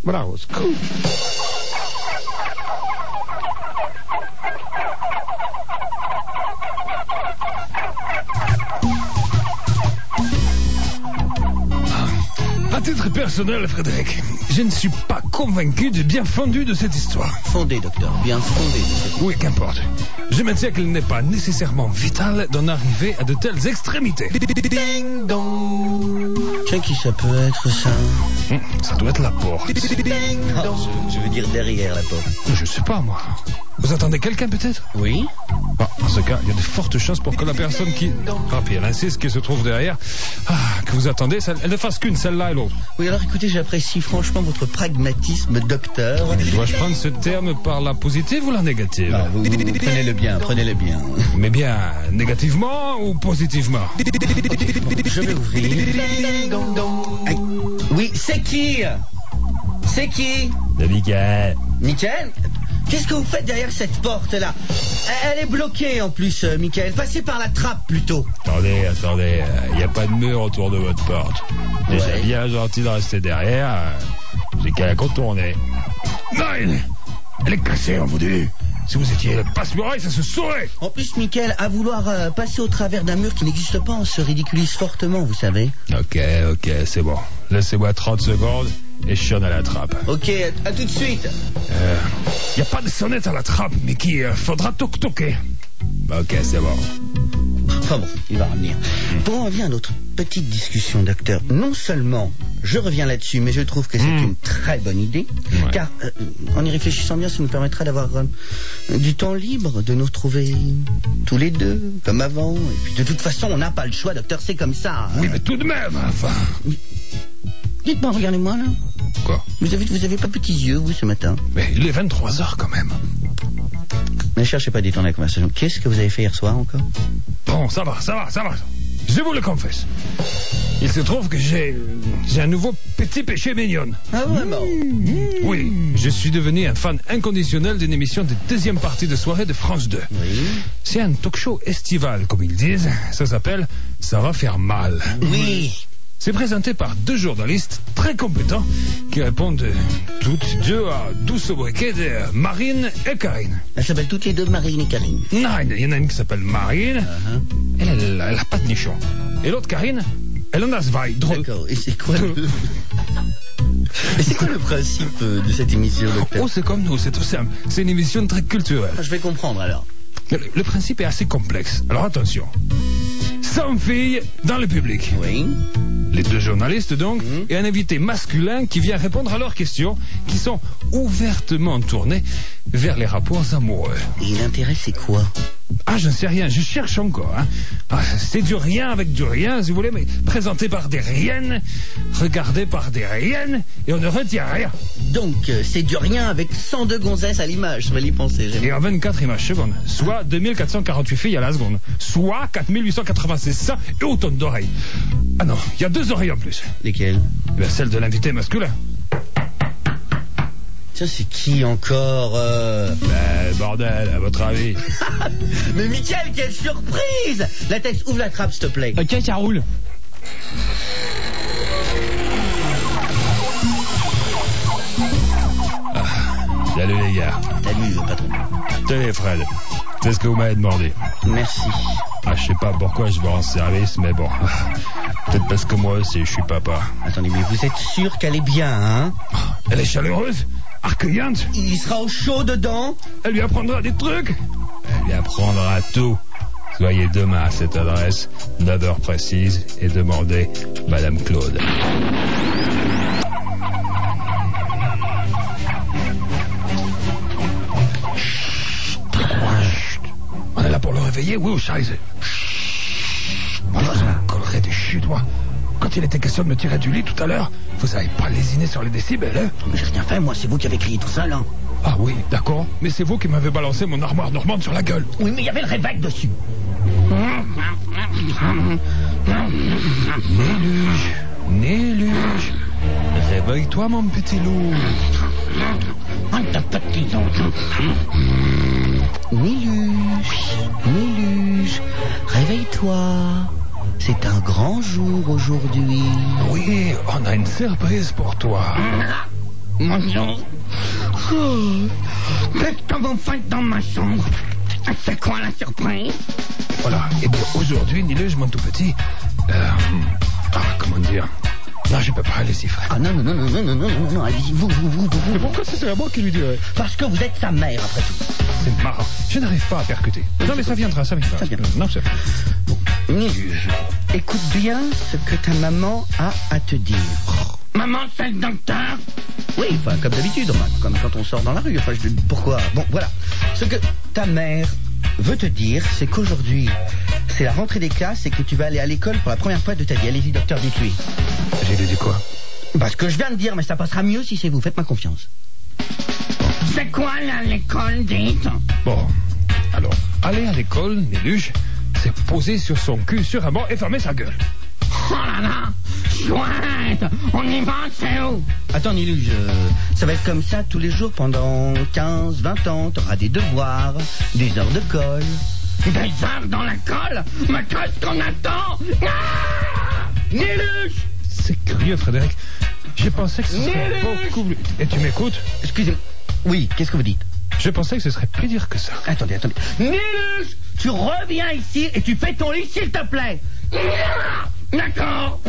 Bravo, scoop. À titre personnel, Frédéric, je ne suis pas convaincu du bien fondé de cette histoire. Fondé, docteur, bien fondé. Oui, qu'importe. Je maintiens qu'il n'est pas nécessairement vital d'en arriver à de telles extrémités. Ding dong. Tiens, qui ça peut être, ça? Ça doit être la porte. Ding dong. Je veux dire derrière la porte. Je sais pas, moi. Vous attendez quelqu'un, peut-être? Oui. En ce cas, il y a de fortes chances pour que la personne qui... puis elle insiste, qui se trouve derrière, que vous attendez, elle ne fasse qu'une, celle-là et l'autre. Oui, alors écoutez, j'apprécie franchement votre pragmatisme, docteur. Dois-je prendre ce terme par la positive ou la négative? Vous prenez-le bien, prenez-le bien. Mais bien, négativement ou positivement? Je vais ouvrir. Oui, c'est qui? C'est qui? C'est Michael. Michael? Qu'est-ce que vous faites derrière cette porte-là? Elle est bloquée en plus, Michael. Passez par la trappe plutôt. Attendez, il n'y a pas de mur autour de votre porte. Ouais. C'est bien gentil de rester derrière. J'ai qu'à la contourner. Non, elle est cassée, on vous dit. Si vous étiez passe-muraille, ça se saurait. En plus, Michael, à vouloir passer au travers d'un mur qui n'existe pas, on se ridiculise fortement, vous savez. Ok, c'est bon. Laissez-moi 30 secondes et je sonne à la trappe. Ok, à tout de suite. Y a pas de sonnette à la trappe, mais faudra toc-toquer. Ok, c'est bon. Enfin bon, il va revenir. Pour en revenir à notre petite discussion, docteur, non seulement je reviens là-dessus, mais je trouve que c'est une très bonne idée, car en y réfléchissant bien, ça nous permettra d'avoir du temps libre, de nous retrouver tous les deux, comme avant. Et puis de toute façon, on n'a pas le choix, docteur, c'est comme ça. Oui, mais tout de même, enfin... Dites-moi, regardez-moi là. Quoi? Vous avez pas petits yeux, vous, ce matin? Mais il est 23h quand même. Ne cherchez pas à détourner la conversation. Qu'est-ce que vous avez fait hier soir encore? Bon, ça va. Je vous le confesse. Il se trouve que j'ai un nouveau petit péché mignon. Ah vraiment? Oui, je suis devenu un fan inconditionnel d'une émission de deuxième partie de soirée de France 2. Oui. C'est un talk-show estival, comme ils disent. Ça s'appelle « Ça va faire mal ». Oui. C'est présenté par deux journalistes très compétents qui répondent toutes deux à 12 sobriquets de Marine et Karine. Elles s'appellent toutes les deux Marine et Karine. Non, il y en a une qui s'appelle Marine. Elle a pas de nichon. Et l'autre, Karine, elle en a zwei. Drôle. D'accord. Et c'est quoi le principe de cette émission, docteur? Oh, c'est comme nous, c'est tout simple. C'est une émission très culturelle. Je vais comprendre alors. Le principe est assez complexe. Alors attention. 100 filles dans le public. Oui. Les deux journalistes donc, et un invité masculin qui vient répondre à leurs questions qui sont ouvertement tournées vers les rapports amoureux. Et l'intérêt, c'est quoi? Je ne sais rien, je cherche encore. C'est du rien avec du rien, si vous voulez, mais présenté par des riennes, regardé par des riennes, et on ne retient rien. Donc, c'est du rien avec 102 gonzesses à l'image, je vais y penser. Et en 24 images secondes, soit 2448 filles à la seconde, soit 4896 seins et autant d'oreilles. Ah non, il y a 2 oreilles en plus. Lesquelles? Celle de l'invité masculin. Ça, c'est qui encore Bordel, à votre avis. Mais Michael, quelle surprise! La tête, ouvre la trappe, s'il te plaît. Ok, ça roule. Salut les gars. Salut, patron. Tenez Fred, c'est ce que vous m'avez demandé. Merci. Je sais pas pourquoi je vais en service, mais bon. Peut-être parce que moi aussi, je suis papa. Attendez, mais vous êtes sûr qu'elle est bien, hein? Elle est chaleureuse, accueillante. Il sera au chaud dedans. Elle lui apprendra des trucs. Elle lui apprendra tout. Soyez demain à cette adresse, 9h précise, et demandez Madame Claude. On est là pour le réveiller, oui ou scheiße? Moi, je vous en collerai des chutes, moi. Quand il était question de me tirer du lit tout à l'heure, vous avez pas lésiné sur les décibels, hein? Mais j'ai rien fait, moi, c'est vous qui avez crié tout seul, hein? Ah oui, d'accord, mais c'est vous qui m'avez balancé mon armoire normande sur la gueule. Oui, mais il y avait le réveil dessus. Néluge, réveille-toi, mon petit loup. Néluge, réveille-toi. C'est un grand jour aujourd'hui. Oui, on a une surprise pour toi. Bonjour. Qu'est-ce que vous faites dans ma chambre? C'est quoi la surprise? Voilà. Eh bien, aujourd'hui, Niluge, mon tout petit... comment dire... Non, je peux pas, allez-y, frère. Ah non, allez-y, vous. Mais pourquoi c'est à moi qui lui dirais? Parce que vous êtes sa mère, après tout. C'est marrant. Je n'arrive pas à percuter. Non, mais ça viendra. Ça vient. Non, c'est... Bon, Niluge, écoute bien ce que ta maman a à te dire. Maman, c'est le docteur? Oui, enfin, comme d'habitude, comme quand on sort dans la rue. Enfin, pourquoi? Bon, voilà. Ce que ta mère veut te dire, c'est qu'aujourd'hui, c'est la rentrée des classes et que tu vas aller à l'école pour la première fois de ta vie. Allez-y, docteur, dites-lui. J'ai lui dit quoi? Bah, ce que je viens de dire, mais ça passera mieux si c'est vous. Faites-moi confiance. C'est quoi, là, l'école, dites? Bon, alors, aller à l'école, Niluge, c'est poser sur son cul sur un banc et fermer sa gueule. Oh là là, chouette. On y va, c'est où? Attends, Niluge, ça va être comme ça tous les jours pendant 15, 20 ans. T'auras des devoirs, des heures de colle. Des heures dans la colle? Mais qu'est-ce qu'on attend? Ah, Niluge! C'est curieux, Frédéric. J'ai pensé que ce serait beaucoup plus... Et tu m'écoutes? Excusez-moi. Oui, qu'est-ce que vous dites? Je pensais que ce serait plus dur que ça. Attendez. Niluge, tu reviens ici et tu fais ton lit, s'il te plaît. D'accord.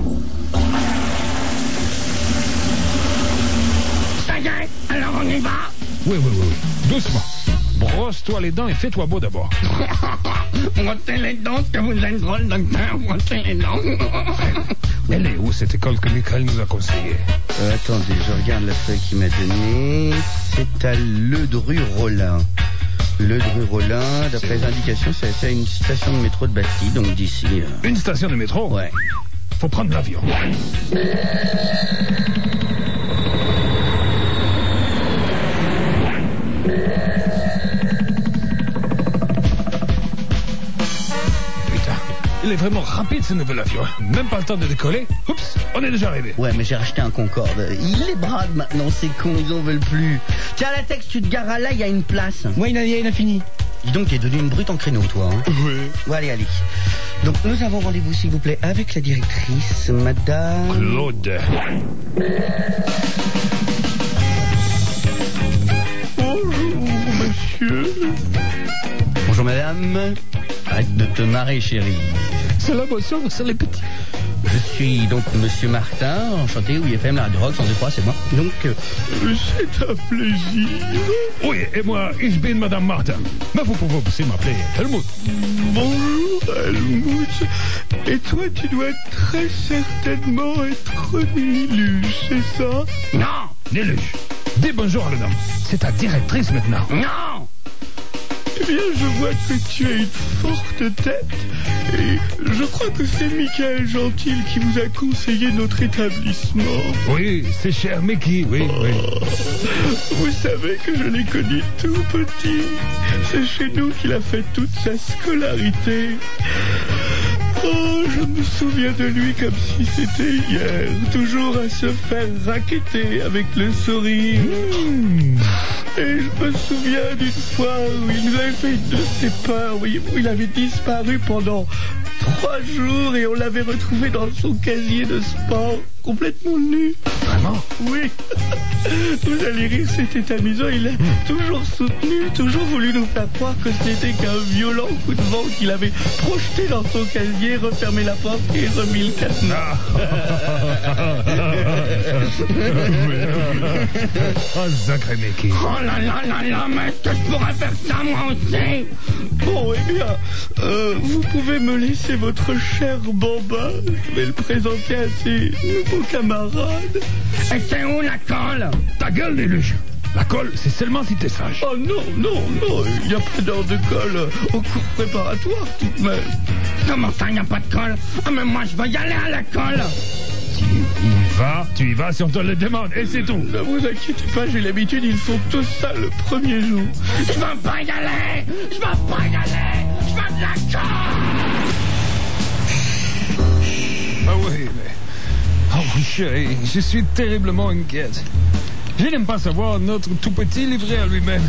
Ça y est, alors on y va. Oui. Doucement. Brosse-toi les dents et fais-toi beau d'abord. Brossez les dents, que vous êtes drôle, docteur. Brossez les dents. Elle est où cette école que Michael nous a conseillée? Attendez, je regarde la feuille qu'il m'a donnée. C'est à Ledru-Rollin. Ledru-Rollin, d'après les indications, c'est à une station de métro de Bastille, donc d'ici. Une station de métro? Ouais. Faut prendre l'avion. Il est vraiment rapide ce nouvel avion. Même pas le temps de décoller. Oups, on est déjà arrivé. Ouais, mais j'ai racheté un Concorde. Il les brade maintenant, c'est con, ils en veulent plus. Tiens, Latex, tu te gares là, il y a une place. Ouais, il a fini. Dis donc, t'es devenu une brute en créneau, toi. Hein. Oui. Bon, allez. Donc, nous avons rendez-vous, s'il vous plaît, avec la directrice, madame... Claude. Bonjour, monsieur. Bonjour, madame. Arrête de te marrer, chérie. C'est la boisson, c'est les petits. Je suis donc monsieur Martin, enchanté, WFM, la drogue, 102.3, c'est moi. Donc, c'est un plaisir. Oui, et moi, ich bin Madame Martin. Mais vous pouvez aussi m'appeler Helmut. Bonjour, Helmut. Et toi, tu dois très certainement être Niluge, c'est ça? Non. Niluge, dis bonjour à la dame. C'est ta directrice maintenant. Non. Eh bien, je vois que tu as une forte tête. Et je crois que c'est Michael Gentil qui vous a conseillé notre établissement. Oui, c'est cher Mickey, oui. Vous savez que je l'ai connu tout petit. C'est chez nous qu'il a fait toute sa scolarité. Oh, je me souviens de lui comme si c'était hier. Toujours à se faire racketter avec le sourire. Et je me souviens d'une fois où il nous avait fait une de ses peurs, où il avait disparu pendant 3 jours et on l'avait retrouvé dans son casier de sport, complètement nu. Vraiment? Oui. Vous allez rire, c'était amusant. Il a toujours soutenu, toujours voulu nous faire croire que c'était qu'un violent coup de vent qu'il avait projeté dans son casier, refermé la porte et remis le cadenas. Oh, sacré Mickey. Oh là, mais est-ce que je pourrais faire ça moi aussi? Bon, eh bien, vous pouvez me laisser votre cher bambin. Je vais le présenter à ses nouveaux camarades. Et c'est où la colle? Ta gueule, Niluge. La colle, c'est seulement si t'es sage. Oh non, il n'y a pas d'heure de colle au cours préparatoire tout de même. Comment ça, il n'y a pas de colle? Ah, mais moi, je veux y aller à la colle. Tu y vas si on te le demande, et c'est tout. Ne vous inquiétez pas, j'ai l'habitude, ils font tout ça le premier jour. Je veux pas y aller. Je veux de la colle. Ah oui, mais... Oh oui, chérie, je suis terriblement inquiète. Je n'aime pas savoir notre tout petit livré à lui-même.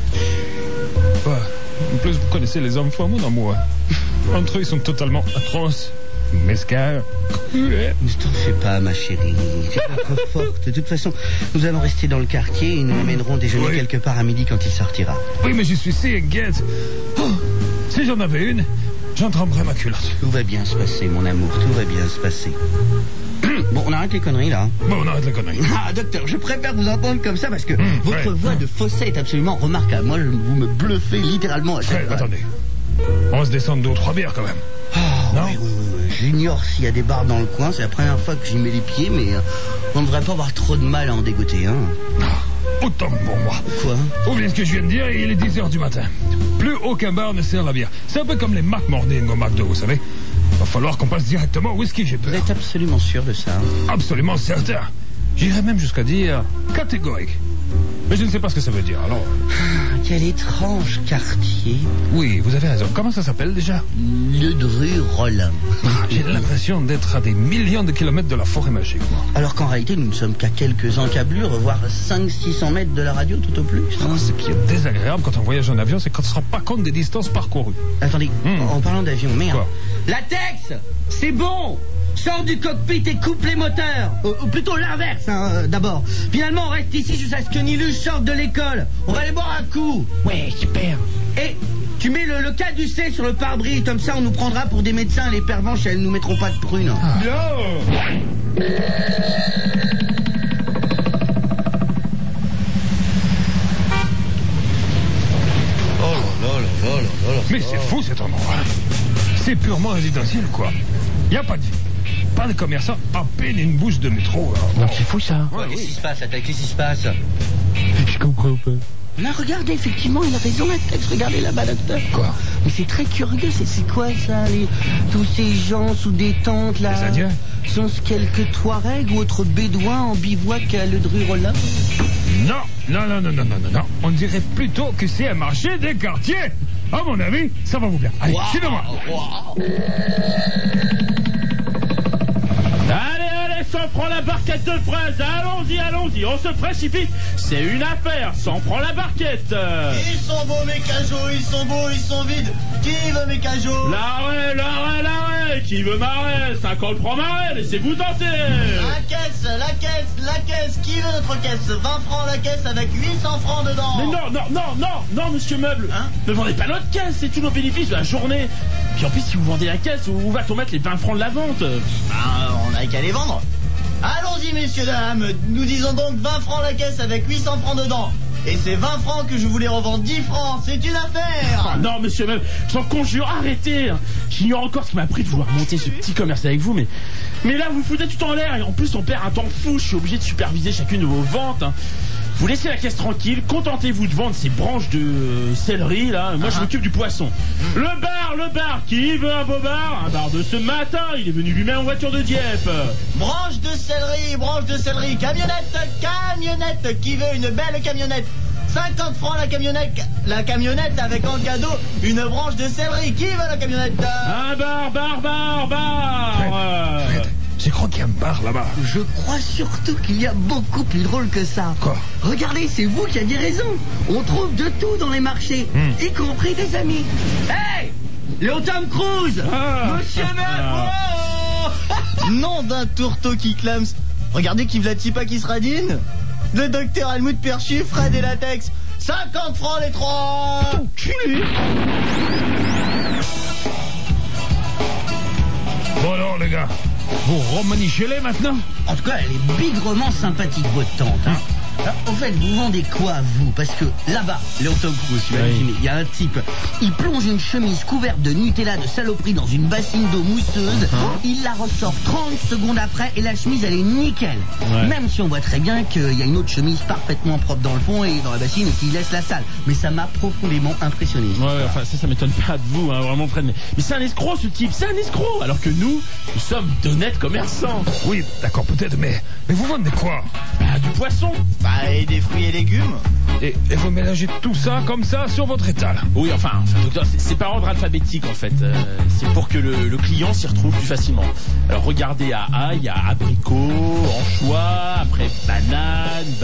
En plus, vous connaissez les hommes femmes, mon amour. Entre eux, ils sont totalement atroces. mesquin, cruel. Ne t'en fais pas, ma chérie. Tu es trop forte. De toute façon, nous allons rester dans le quartier et nous l'emmènerons déjeuner quelque part à midi quand il sortira. Oui, mais je suis si inquiète. Oh, si j'en avais une, j'en tremperais ma culotte. Tout va bien se passer, mon amour, tout va bien se passer. Bon, on arrête les conneries, là. Bon, on arrête les conneries. Ah, docteur, je préfère vous entendre comme ça parce que votre voix de fausset est absolument remarquable. Moi, vous me bluffez littéralement à chaque fois. Attendez. On va se descendre 2 ou 3 bières, quand même. Oh, non? Oui. J'ignore s'il y a des bars dans le coin. C'est la première fois que j'y mets les pieds, mais on ne devrait pas avoir trop de mal à en dégoter, hein. Autant que pour moi. Quoi? Oubliez ce que je viens de dire et il est 10h du matin. Plus aucun bar ne sert la bière. C'est un peu comme les Mac Morning au McDo, vous savez. Va falloir qu'on passe directement au whisky, j'ai peur. Vous êtes absolument sûr de ça? Absolument certain. J'irais même jusqu'à dire catégorique. Mais je ne sais pas ce que ça veut dire, alors... Quel étrange quartier. Oui, vous avez raison. Comment ça s'appelle déjà? Le Dru-Rollin. J'ai l'impression d'être à des millions de kilomètres de la forêt magique, moi. Alors qu'en réalité, nous ne sommes qu'à quelques encablures, voire 500-600 mètres de la radio tout au plus. Ce qui est désagréable quand on voyage en avion, c'est qu'on ne se rend pas compte des distances parcourues. Attendez, en parlant d'avion, merde. Quoi? Latex, c'est bon. Sors du cockpit et coupe les moteurs. Ou plutôt l'inverse, d'abord. Finalement, on reste ici jusqu'à ce que Nilus sorte de l'école. On va aller boire un coup. Ouais, super. Et tu mets le caducé sur le pare-brise, comme ça on nous prendra pour des médecins. Les pervenches, elles nous mettront pas de prunes. Mais c'est fou cet endroit. C'est purement résidentiel, quoi. Y a pas de vie. Pas de commerçants, à peine une bouche de métro. Donc c'est fou ça. Qu'est-ce qui se passe, Latex? Qu'est-ce qui se passe? Je comprends pas. Là, regardez, effectivement, il a raison, Latex. Regardez là-bas, docteur. Quoi? Mais c'est très curieux, c'est quoi ça, tous ces gens sous des tentes, là? Les Indiens? Sont-ce quelques Touaregs ou autres Bédouins en bivouac à Le Dru-Rollin? Non. On dirait plutôt que c'est un marché des quartiers. À mon avis, ça va vous plaire. Allez, suivez-moi. Allez, ça prend la barquette de fraises. Allons-y, on se précipite. C'est une affaire, ça en prend la barquette. Ils sont beaux mes cajots, ils sont beaux, ils sont vides. Qui veut mes cajots? L'arrêt. Qui veut marrer? 50 francs marrer, laissez-vous tenter. La caisse. Qui veut notre caisse? 20 francs la caisse avec 800 francs dedans. Mais non, monsieur Meuble. Ne vendez pas notre caisse, c'est tous nos bénéfices de la journée. Puis en plus, si vous vendez la caisse, où va-t-on mettre les 20 francs de la vente? On n'a qu'à les vendre. Allons-y, messieurs, dames. Nous disons donc 20 francs la caisse avec 800 francs dedans. Et c'est 20 francs que je voulais revendre 10 francs. C'est une affaire. Non, monsieur Meuble, je t'en conjure, arrêtez. J'ignore encore ce qui m'a pris de vouloir monter ce petit commerce avec vous, mais là, vous foutez tout en l'air. Et en plus, on perd un temps fou. Je suis obligé de superviser chacune de vos ventes. Vous laissez la caisse tranquille, contentez-vous de vendre ces branches de céleri, là. Moi, je m'occupe du poisson. Le bar, qui veut un beau bar? Un bar de ce matin, il est venu lui-même en voiture de Dieppe. Branche de céleri, camionnette, qui veut une belle camionnette? 50 francs la camionnette avec en cadeau une branche de céleri. Qui veut la camionnette? Un bar. Fred, je crois qu'il y a un bar là-bas. Je crois surtout qu'il y a beaucoup plus drôle que ça. Quoi? Regardez, c'est vous qui aviez raison. On trouve de tout dans les marchés, y compris des amis. Hey, le Tom Cruise. Monsieur Meuble. Nom d'un tourteau qui clame. Regardez qui v'là pas qui se radine. Le docteur Helmut Perchu, Fred et Latex. 50 francs les trois. Bon alors, les gars, vous romanichez-les maintenant? En tout cas, elle est bigrement sympathique, votre tante. Alors, au fait, vous vendez quoi, vous? Parce que là-bas, le Tom Cruise, il y a un type, il plonge une chemise couverte de Nutella de saloperie dans une bassine d'eau mousseuse, il la ressort 30 secondes après et la chemise, elle est nickel. Même si on voit très bien qu'il y a une autre chemise parfaitement propre dans le fond et dans la bassine et qui laisse la salle. Mais ça m'a profondément impressionné. Enfin, ça m'étonne pas de vous, vraiment, Fred. Mais c'est un escroc, ce type, c'est un escroc. Alors que nous sommes d'honnêtes commerçants. Oui, d'accord, peut-être, mais vous vendez quoi? Du poisson. Et des fruits et légumes. Et vous mélangez tout ça comme ça sur votre étal? Oui, enfin, docteur, c'est par ordre alphabétique en fait. C'est pour que le client s'y retrouve plus facilement. Alors regardez, à A, il y a abricot, anchois, après banane, bar,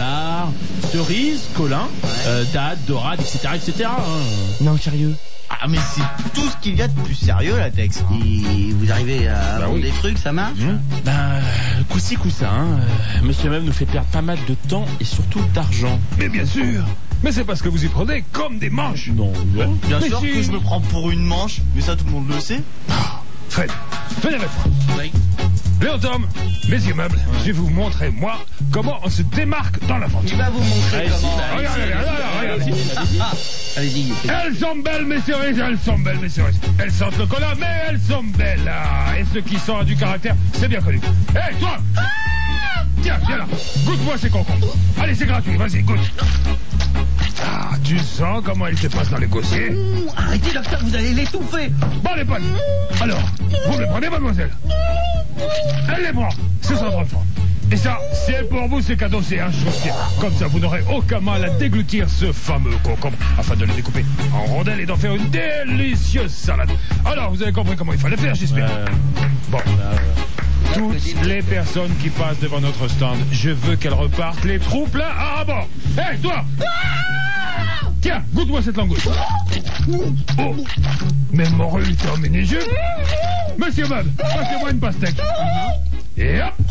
Cerise, Colin, Dad, Dorade, etc. etc. Non, sérieux. Ah, mais c'est tout ce qu'il y a de plus sérieux, la Tex. Et vous arrivez à vendre oui. des trucs, ça marche? Coup-ci, coup-ça. Monsieur même nous fait perdre pas mal de temps et surtout d'argent. Mais bien sûr. Mais c'est parce que vous y prenez comme des manches. Non, non. Bien Mais sûr si. que je me prends pour une manche, mais ça tout le monde le sait. Fred, venez avec moi. Oui. Léon Tom, messieurs meubles, je vais vous montrer, moi, comment on se démarque dans la vente. Il va vous montrer Allez-y, comment. Regardez, regardez. Allez-y. Elles sont belles, mes cerises, elles sont belles, mes cerises. Elles sentent le cola, mais elles sont belles. Ah, et ceux qui sont du caractère, c'est bien connu. Hé, toi! Tiens, viens là. Goûte-moi ces concombres. Allez, c'est gratuit, vas-y, goûte. Ah, tu sens comment il te passe dans les gosiers? Arrêtez, docteur, vous allez l'étouffer. Bon, les bonnes. Alors, vous me les prenez, mademoiselle? Elle les prend. Ce sera 30 francs. Et ça, c'est pour vous, c'est cadeau, c'est un chaussier. Comme ça, vous n'aurez aucun mal à déglutir ce fameux concombre afin de le découper en rondelles et d'en faire une délicieuse salade. Alors, vous avez compris comment il fallait faire, j'espère. Bon. Toutes les personnes qui passent devant notre stand, je veux qu'elles repartent les trous pleins à rabord. Hé, toi! Tiens, goûte-moi cette langouste. Oh, mais morue, t'es en mini-jupe. Monsieur Bob, passez-moi une pastèque. Et hop!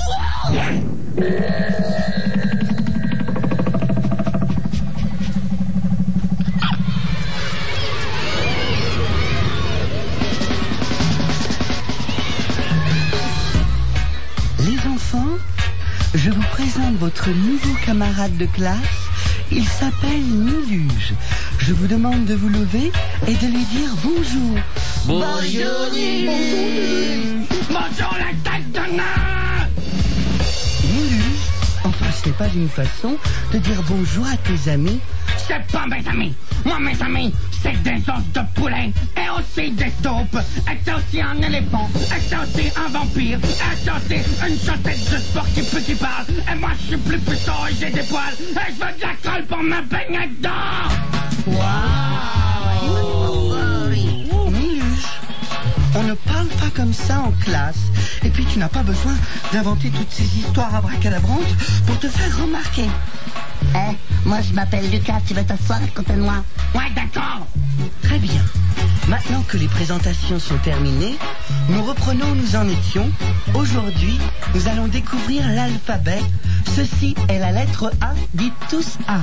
Les enfants, je vous présente votre nouveau camarade de classe. Il s'appelle Niluge. Je vous demande de vous lever et de lui dire bonjour. Bonjour, Niluge. Bonjour, la tête de nain. Niluge, enfin ce n'est pas une façon de dire bonjour à tes amis. C'est pas mes amis. Moi, mes amis, c'est des os de poulet et aussi des taupes. Et c'est aussi un éléphant. Et c'est aussi un vampire. Et c'est aussi une chaussette de sport qui pue qui parle. Et moi, je suis plus puissant et j'ai des poils. Et je veux de la colle pour me baigner dedans. Niluge, on ne parle pas comme ça en classe. Et puis tu n'as pas besoin d'inventer toutes ces histoires abracadabrantes pour te faire remarquer. Moi je m'appelle Lucas, tu veux t'asseoir à côté de moi? Ouais, d'accord. Très bien. Maintenant que les présentations sont terminées, nous reprenons où nous en étions. Aujourd'hui, nous allons découvrir l'alphabet. Ceci est la lettre A. Dites tous A.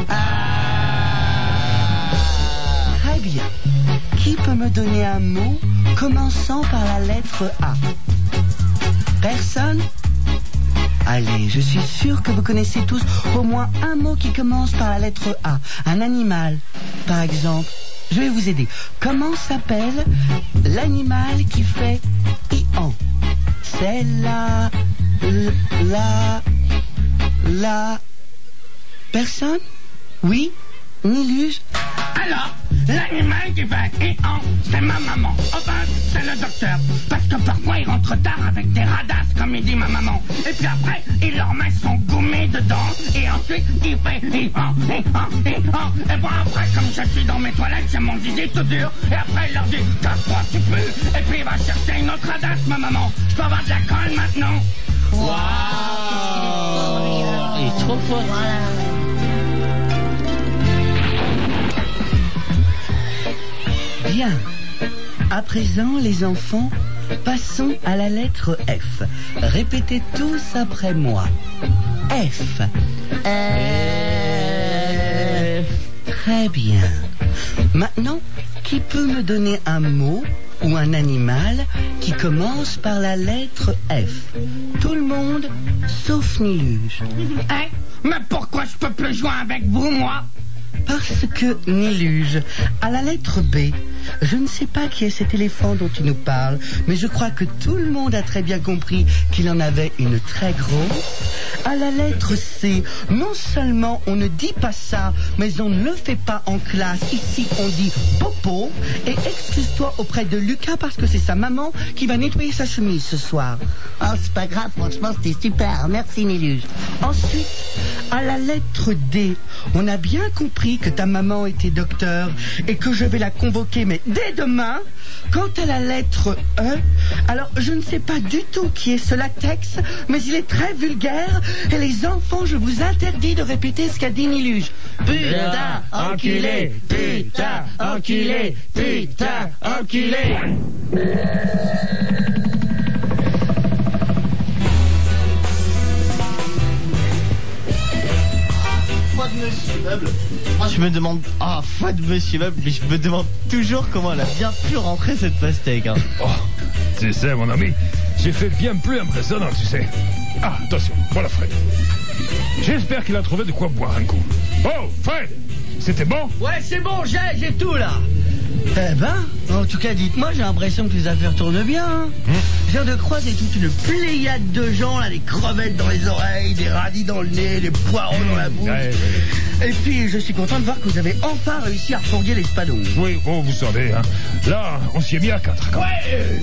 Très bien. Qui peut me donner un mot commençant par la lettre A? Personne? Allez, je suis sûr que vous connaissez tous au moins un mot qui commence par la lettre A. Un animal, par exemple. Je vais vous aider. Comment s'appelle l'animal qui fait I-an? C'est la... Personne? Oui? Niluge? Alors, l'animal qui fait I-an, c'est ma maman. Enfin, c'est le docteur. Parce que parfois, il rentre tard avec des radasses, comme il dit ma maman. Et puis après, il leur met son gourmet dedans. Et ensuite, il fait I-an, I-an, I-an. Et bon, après, comme je suis dans mes toilettes, j'ai mon zizi tout dur. Et après, il leur dit, casse-toi, tu peux. Et puis, il va chercher une autre radasse, ma maman. Je peux avoir de la colle maintenant? Il est trop fort. Bien. À présent, les enfants, passons à la lettre F. Répétez tous après moi. F. Très bien. Maintenant, qui peut me donner un mot ou un animal qui commence par la lettre F? Tout le monde, sauf Niluge. Hein? Mais pourquoi je peux plus jouer avec vous, moi? Parce que, Niluge, à la lettre B, je ne sais pas qui est cet éléphant dont tu nous parles, mais je crois que tout le monde a très bien compris qu'il en avait une très grosse. À la lettre C, non seulement on ne dit pas ça, mais on ne le fait pas en classe. Ici, on dit popo. Et excuse-toi auprès de Lucas parce que c'est sa maman qui va nettoyer sa chemise ce soir. Oh, c'est pas grave, franchement, c'était super. Merci, Niluge. Ensuite, à la lettre D, on a bien compris que ta maman était docteur et que je vais la convoquer, mais dès demain, quant à la lettre E, alors je ne sais pas du tout qui est ce latex, mais il est très vulgaire et les enfants, je vous interdis de répéter ce qu'a dit Niluge. Putain, enculé, putain, enculé, putain, enculé. Foi de Monsieur Meuble. Je me demande, foi de Monsieur Meuble, mais je me demande toujours comment elle a bien pu rentrer cette pastèque. Hein. Oh, tu sais, mon ami, j'ai fait bien plus impressionnant, tu sais. Ah, attention, voilà Fred. J'espère qu'il a trouvé de quoi boire un coup. Oh, Fred, c'était bon? Ouais, c'est bon, j'ai tout là. Eh ben, en tout cas, dites-moi, j'ai l'impression que les affaires tournent bien. Hein. Je viens de croiser toute une pléiade de gens, là, des crevettes dans les oreilles, des radis dans le nez, des poireaux dans la bouche. Et puis, je suis content de voir que vous avez enfin réussi à refourguer les spadons. Oui, oh, vous savez, hein. Là, on s'y est mis à 4. Quand ouais.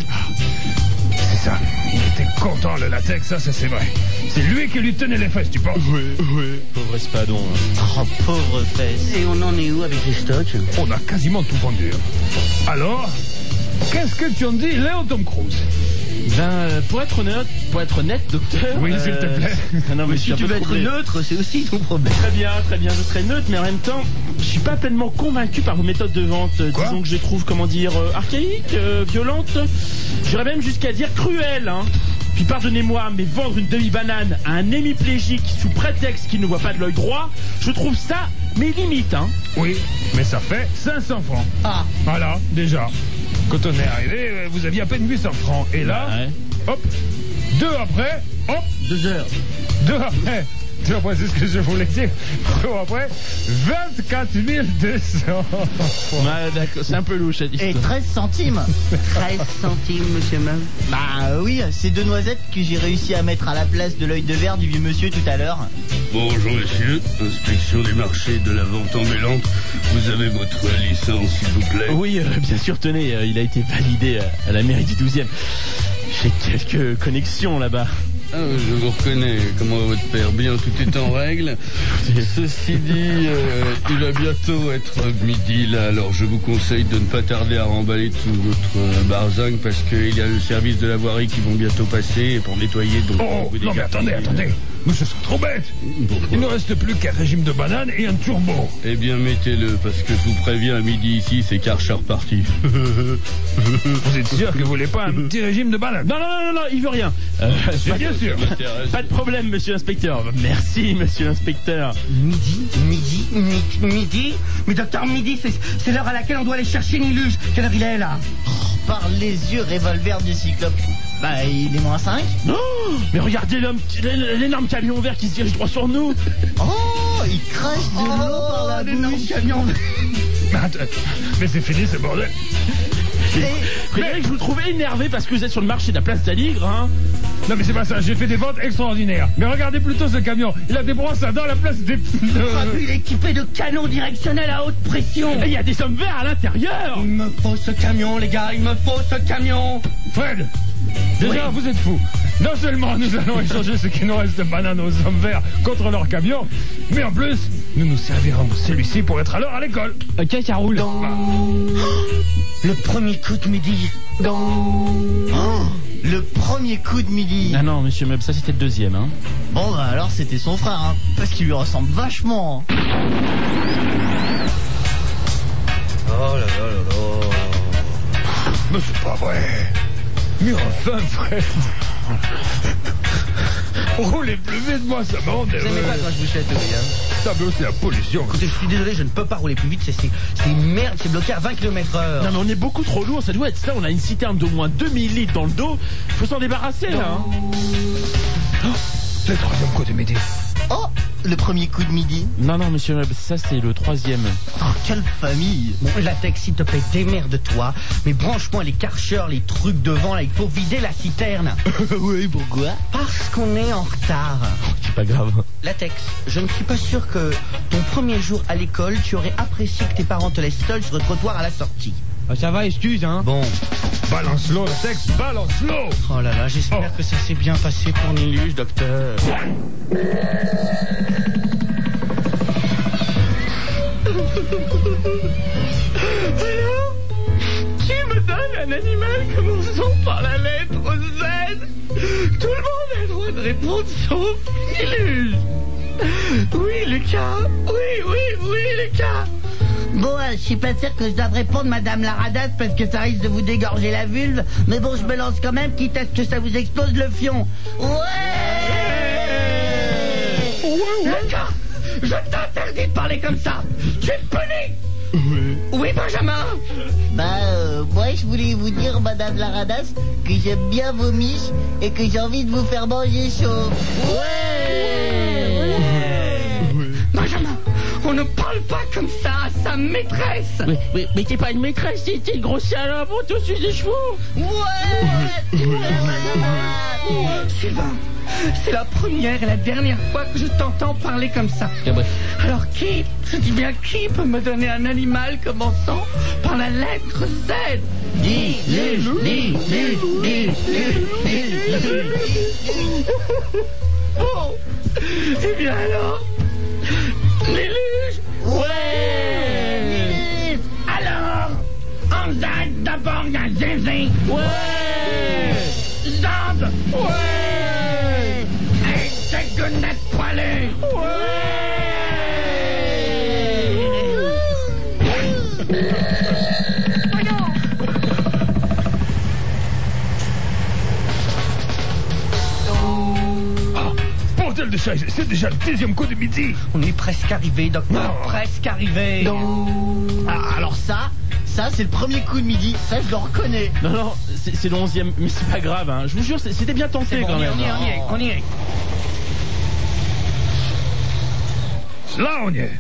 C'est ça. Il était content, le latex, ça c'est vrai. C'est lui qui lui tenait les fesses, tu penses? Oui. Pauvre espadon. Oh, pauvre fesses. Et on en est où avec les stocks? On a quasiment tout vendu. Alors, qu'est-ce que tu en dis, Léo Tom Cruise? Pour être honnête, docteur. Oui, s'il te plaît. Non, mais Si tu veux être neutre, c'est aussi ton problème. Très bien, je serai neutre, mais en même temps, je suis pas pleinement convaincu par vos méthodes de vente. Disons que je les trouve, archaïques, violentes. J'irais même jusqu'à dire cruelles, hein. Puis pardonnez-moi, mais vendre une demi-banane à un hémiplégique sous prétexte qu'il ne voit pas de l'œil droit, je trouve ça, mais limite, hein. Oui, mais ça fait 500 francs. Ah. Voilà, déjà. Quand on est arrivé, vous aviez à peine 800 francs. Et là, hop, 2 après, hop, 2 heures. 2 après. 2 après, c'est ce que je voulais dire. 2 après, 24 200. Ouais, d'accord, c'est un peu louche cette histoire. Et 13 centimes. 13 centimes, monsieur Meuble. Bah oui, c'est 2 noisettes que j'ai réussi à mettre à la place de l'œil de verre du vieux monsieur tout à l'heure. Bonjour monsieur, inspection du marché de la vente ambulante. Vous avez votre licence s'il vous plaît? Oui, bien sûr, tenez, il a été validé à la mairie du 12e. J'ai quelques connexions là-bas. Ah, je vous reconnais, comment va votre père? Bien, tout est en règle. Ceci dit, il va bientôt être midi là, alors je vous conseille de ne pas tarder à remballer tout votre barzingue parce qu'il y a le service de la voirie qui vont bientôt passer pour nettoyer. Donc, non mais attendez. Nous ce serait trop bête. Pourquoi? Il ne reste plus qu'un régime de banane et un turbo. Eh bien mettez-le, parce que je vous préviens, à midi ici, c'est Karcher parti. Vous êtes sûr que vous voulez pas un petit régime de banane? Non, il veut rien. Bien sûr. Pas de problème, monsieur l'inspecteur. Merci, monsieur l'inspecteur. Midi. Mais docteur, midi, c'est l'heure à laquelle on doit aller chercher Niluge. Quelle heure il est là? Par les yeux revolver du cyclope. Bah, il est moins 5. Oh, mais regardez l'énorme camion vert qui se dirige droit sur nous. Oh, il crache de l'eau par la bouche. Camion. Mais c'est fini ce bordel. Frédéric, je vous trouvais énervé parce que vous êtes sur le marché de la place d'Aligre, hein. Non mais c'est pas ça, j'ai fait des ventes extraordinaires. Mais regardez plutôt ce camion, il a des brossades dans la place des pneus. Il est équipé de canons directionnels à haute pression. Et il y a des hommes verts à l'intérieur. Il me faut ce camion, les gars, il me faut ce camion. Fred, déjà vous êtes fous. Non seulement nous allons échanger ce qui nous reste de bananes aux hommes verts contre leur camion, mais en plus, nous servirons celui-ci pour être à l'heure à l'école. Ok, ça roule. Le premier coup de midi. Le premier coup de midi. Ah non, monsieur Meuble, ça c'était le deuxième, hein. Bon, bah alors c'était son frère, hein, parce qu'il lui ressemble vachement. Oh là là. Mais c'est pas vrai. Mais enfin, Fred. Roulez plus vite, moi, ça m'en Vous n'aimez pas quand je vous chatouille, hein? Ça mais c'est la pollution. Écoutez, je suis désolé, je ne peux pas rouler plus vite, c'est une merde, c'est bloqué à 20 km/h. Non mais on est beaucoup trop lourd, ça doit être ça, on a une citerne d'au moins 2000 litres dans le dos, faut s'en débarrasser là, hein. Le troisième coup de midi. Oh, le premier coup de midi. Non, monsieur Meuble, ça c'est le troisième. Oh, quelle famille. Bon, latex, s'il te plaît, démerde-toi. Mais branche-moi les Karcher, les trucs devant, là, il faut vider la citerne. Oui, pourquoi? Parce qu'on est en retard. C'est pas grave. Latex, je ne suis pas sûr que ton premier jour à l'école, tu aurais apprécié que tes parents te laissent seul sur le trottoir à la sortie. Ah, ça va, excuse, hein. Bon. Balance-l'eau, Latex, balance-l'eau. Oh là là, j'espère que ça s'est bien passé pour Niluge, docteur. Alors, animal commençant par la lettre Z. Tout le monde a le droit de répondre sauf Miluge. Oui, Lucas. Oui, Lucas. Bon, je suis pas sûr que je dois répondre, Madame la radasse, parce que ça risque de vous dégorger la vulve. Mais bon, je me lance quand même, quitte à ce que ça vous explose le fion. Ouais. Lucas, je t'interdis de parler comme ça. Tu es puni. Oui, Benjamin. Moi, je voulais vous dire, Madame la radasse, que j'aime bien vos miches et que j'ai envie de vous faire manger chaud. Ouais. Benjamin, on ne parle pas comme ça à sa maîtresse. Mais t'es pas une maîtresse, t'es une grosse salope, on te suce des chevaux. Ouais. Sylvain, c'est la première et la dernière fois que je t'entends parler comme ça. Alors qui, je dis bien qui, peut me donner un animal commençant par la lettre Z? Oh, eh bien alors, Miluge. Ouais. Alors, en Z, d'abord il y a Zézé. Ouais. Zand. Ouais. Et ses gonettes poilues. Bordel de chat, c'est déjà le 10e coup de midi. On est presque arrivé, docteur. Presque arrivé. Ah, alors ça c'est le premier coup de midi. Ça, je le reconnais. Non, c'est le 11e, mais c'est pas grave, hein. Je vous jure, c'était bien tenté Bon, quand même. on y est. Là, on y est.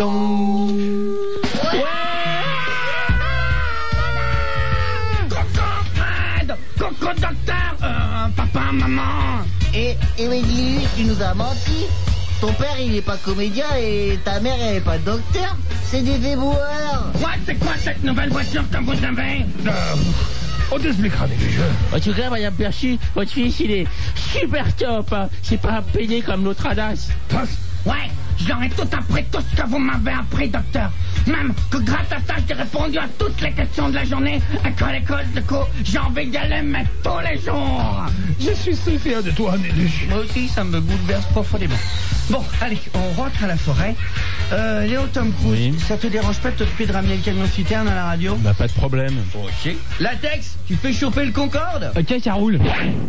Coco Fred, Coco Docteur, papa, maman. Et Miluge, tu nous as menti. Ton père, il est pas comédien et ta mère, elle est pas docteur. C'est des déboueurs. Quoi, c'est quoi cette nouvelle voiture que vous avez? On t'expliquera des jeux. En tout cas, Madame Percy, votre fils, il est super top, hein. C'est pas un pédé comme l'autre Adas. Ouais, j'aurais tout appris, tout ce que vous m'avez appris, docteur. Même que grâce à ça, j'ai répondu à toutes les questions de la journée. À l'école, du coup, j'ai envie d'y aller, mais tous les jours. Je suis si fier de toi, Miluge. Moi aussi, ça me bouleverse profondément. Bon, allez, on rentre à la forêt. Léo Tom Cruise, Oui. ça te dérange pas de t'occuper de ramener le camion citerne à la radio? Bah, pas de problème. Ok. Latex, tu fais chauffer le Concorde? Ok, ça roule.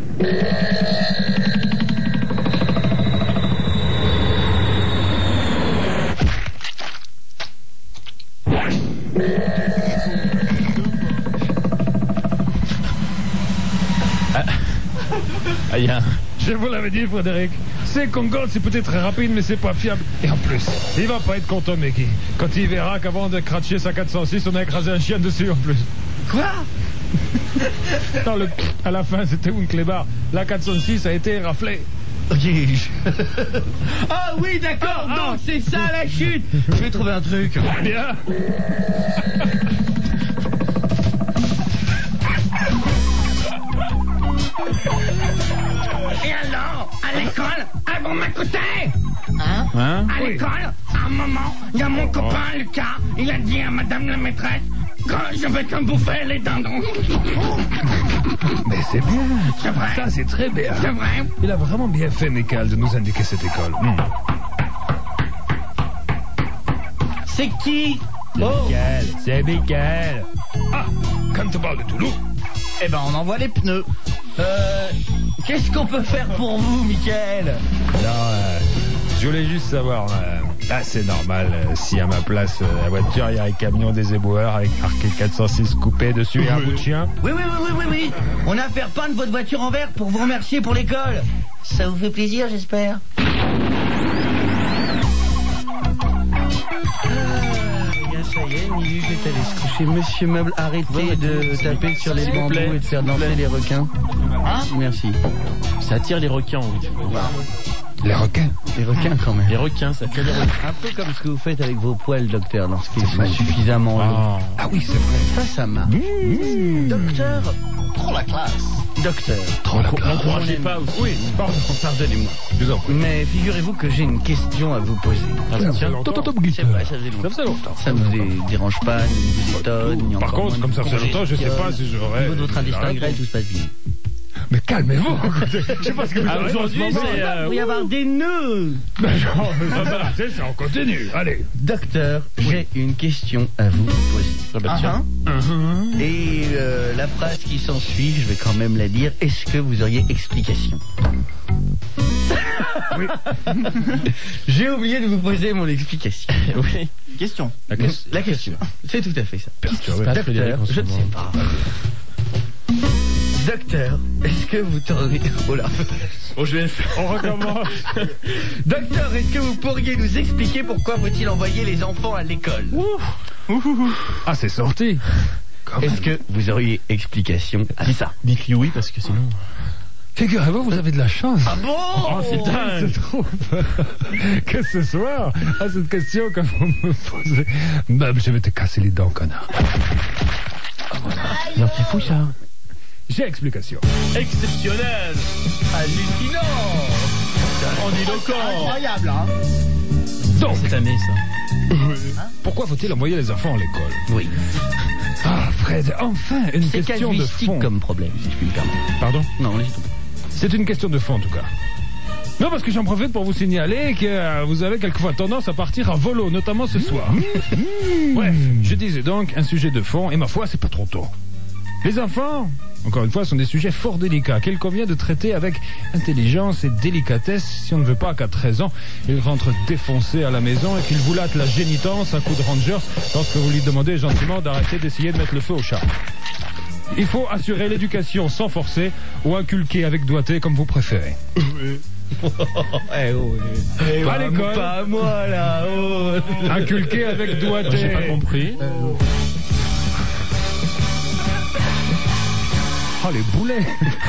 Je vous l'avais dit, Frédéric. C'est Concorde, c'est peut-être rapide, mais c'est pas fiable. Et en plus, il va pas être content, Mickey, quand il verra qu'avant de cracher sa 406, on a écrasé un chien dessus en plus. Quoi? Non, à la fin, c'était une clébard. La 406 a été raflée. Ah oui, d'accord, donc c'est ça la chute. Je vais trouver un truc. Bien. Et alors, à l'école, elles vont m'écouter. Hein? À l'école, à un moment, il y a mon copain Lucas, il a dit à madame la maîtresse que je vais te bouffer les dindons. Mais c'est bien. C'est vrai. Ça, c'est très bien. C'est vrai. Il a vraiment bien fait, Michael, de nous indiquer cette école. C'est qui? Michael, c'est Michael. Ah, quand tu parles de Toulouse. Eh ben, on envoie les pneus. Qu'est-ce qu'on peut faire pour vous, Michael? Non, je voulais juste savoir, là c'est normal, si à ma place, la voiture, il y a un camion des éboueurs avec marqué 406 coupé dessus et un bout de chien. Oui. On a fait peindre votre voiture en vert pour vous remercier pour l'école. Ça vous fait plaisir, j'espère. Ça y est, Miluge est allé se coucher. Monsieur Meuble, arrêtez de taper sur les bambous et de faire danser les requins. Hein? Merci. Ça attire les requins, oui. Les requins. Les requins quand même. Les requins, ça attire les requins. Un peu comme ce que vous faites avec vos poils, docteur, lorsqu'ils sont suffisamment longs. Ah oui, c'est vrai. Ça marche. Docteur, prends la classe. Docteur. N'encouragez pas aussi. Oui, pardonnez-moi. Je vous en prie. Mais figurez-vous que j'ai une question à vous poser. Ça faisait longtemps. C'est vrai, ça faisait longtemps. Ça ne vous dérange pas, ne vous étonne, ni Par encore contre, moins comme ça ne fait vous longtemps, je sais pas si Au j'aurais... niveau de votre intestin grêle, tout se passe bien. Mais calmez-vous. Je sais pas ce que vous avez aujourd'hui, Il va y avoir des nœuds. Ça, on continue. Allez. Docteur, j'ai une question à vous poser. Et la phrase qui s'ensuit, je vais quand même la dire. Est-ce que vous auriez explication? Oui. J'ai oublié de vous poser mon explication. Oui. Question. La question. C'est tout à fait ça. Perturbé. Docteur, je ne sais pas. Docteur, est-ce que vous t'auriez... Oh là. Oh, On recommence. Docteur, est-ce que vous pourriez nous expliquer pourquoi faut-il envoyer les enfants à l'école? Ah, c'est sorti. Est-ce que vous auriez explication à ça? Dites-lui oui, parce que sinon... Figurez-vous, vous avez de la chance. Ah bon? Oh, c'est dingue. Il se trouve que ce soir, à cette question que vous me posez, même je vais te casser les dents, connard. Non, c'est fou, ça. J'ai explication. Exceptionnel. Hallucinant. Grandiloquent. Incroyable, hein. Donc, Cette année, ça. pourquoi faut-il envoyer les enfants à l'école? Oui. Ah, Fred, enfin, une C'est question de casuistique fond. comme problème, si je puis me permettre. Pardon? Non, allez-y. C'est une question de fond, en tout cas. Non, parce que j'en profite pour vous signaler que vous avez quelquefois tendance à partir à volo, notamment ce soir. Bref, je disais donc un sujet de fond, et ma foi, c'est pas trop tôt. Les enfants, encore une fois, sont des sujets fort délicats qu'il convient de traiter avec intelligence et délicatesse si on ne veut pas qu'à 13 ans, ils rentrent défoncés à la maison et qu'ils vous latent la génitence à coups de Rangers lorsque vous lui demandez gentiment d'arrêter d'essayer de mettre le feu au chat. Il faut assurer l'éducation sans forcer ou inculquer avec doigté comme vous préférez. À l'école, Pas à moi, là. Oh. inculquer avec doigté. J'ai pas compris. Oh, les boulets.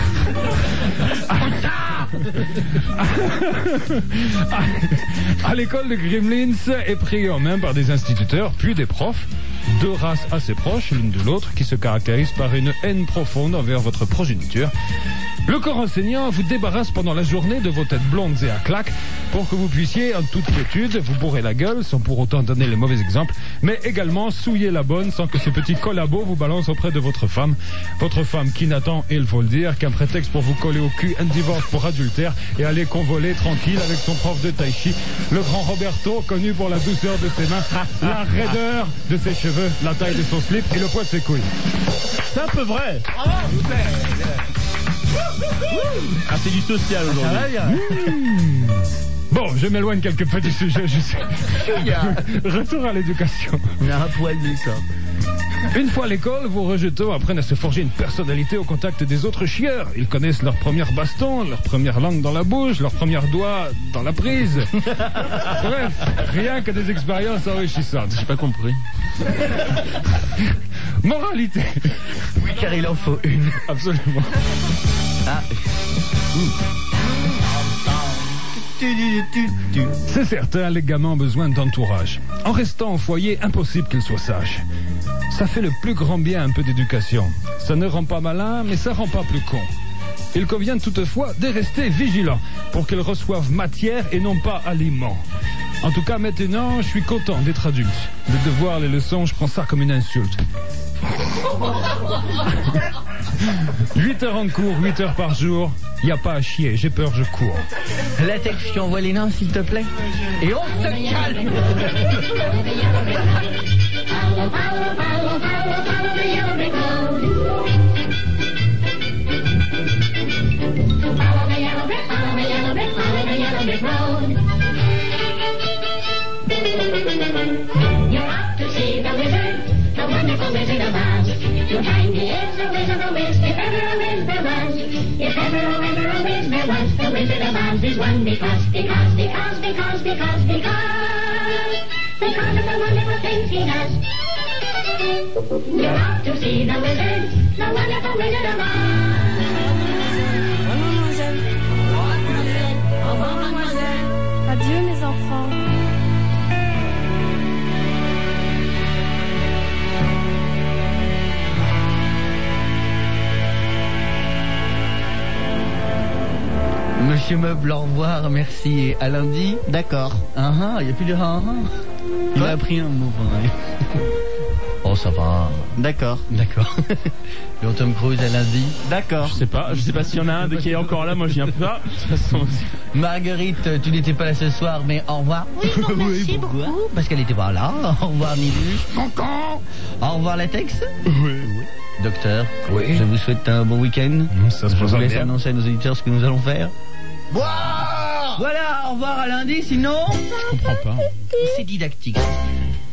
À l'école de Gremlins est pris en main par des instituteurs, puis des profs, deux races assez proches l'une de l'autre, qui se caractérisent par une haine profonde envers votre progéniture. Le corps enseignant vous débarrasse pendant la journée de vos têtes blondes et à claques pour que vous puissiez, en toute quiétude, vous bourrer la gueule sans pour autant donner le mauvais exemple, mais également souiller la bonne sans que ce petit collabo vous balance auprès de votre femme. Votre femme qui n'attend, il faut le dire, qu'un prétexte pour vous coller au cul un divorce pour adultère et aller convoler tranquille avec son prof de tai chi, le grand Roberto, connu pour la douceur de ses mains, la raideur de ses cheveux, la taille de son slip et le poids de ses couilles. C'est un peu vrai. Ah, c'est du social aujourd'hui. Bon, je m'éloigne quelques petits sujets, je sais. Retour à l'éducation. On a un poil de ça. Une fois à l'école, vos rejetons apprennent à se forger une personnalité au contact des autres chieurs. Ils connaissent leur première baston, leur première langue dans la bouche, leur premier doigt dans la prise. Bref, rien que des expériences enrichissantes. J'ai pas compris. Moralité. Oui, car il en faut une. Absolument. Ah. C'est certain, les gamins ont besoin d'entourage. En restant au foyer, impossible qu'ils soient sages. Ça fait le plus grand bien un peu d'éducation. Ça ne rend pas malin, mais ça rend pas plus con. Il convient toutefois de rester vigilant pour qu'ils reçoivent matière et non pas aliments. En tout cas, maintenant, je suis content d'être adulte. De devoir les leçons, je prends ça comme une insulte. 8 heures en cours, 8 heures par jour. Y a pas à chier, j'ai peur, je cours. Latex, tu envoies les nains, s'il te plaît. Et on se calme. You're out to see the wizard, the wonderful Wizard of Oz. You'll find he is a wizard, a whiz, if ever a whiz there was. If ever a whiz there was, the Wizard of Oz is one because of the wonderful things he does. You're out to see the wizard, the wonderful Wizard of Oz. Mademoiselle. Au revoir, mademoiselle. Adieu, mes enfants. Monsieur Meuble, au revoir, merci et à lundi. D'accord. Il n'y a plus de Il a appris un mot pareil. Oh, ça va. D'accord. D'accord. Et Tom Cruise à lundi. D'accord. Je sais pas s'il y en a un qui est encore là, moi je viens pas. De toute façon. Marguerite, tu n'étais pas là ce soir, mais au revoir. Oui, non, merci pourquoi beaucoup. Parce qu'elle n'était pas là. Au revoir, Niluche. Cancan. Au revoir, Latex. Oui. Docteur, Oui. je vous souhaite un bon week-end. Ça se Je passe vous laisse bien. annoncer à nos auditeurs ce que nous allons faire. Boire. Voilà, au revoir à lundi, sinon... Je comprends pas. C'est didactique.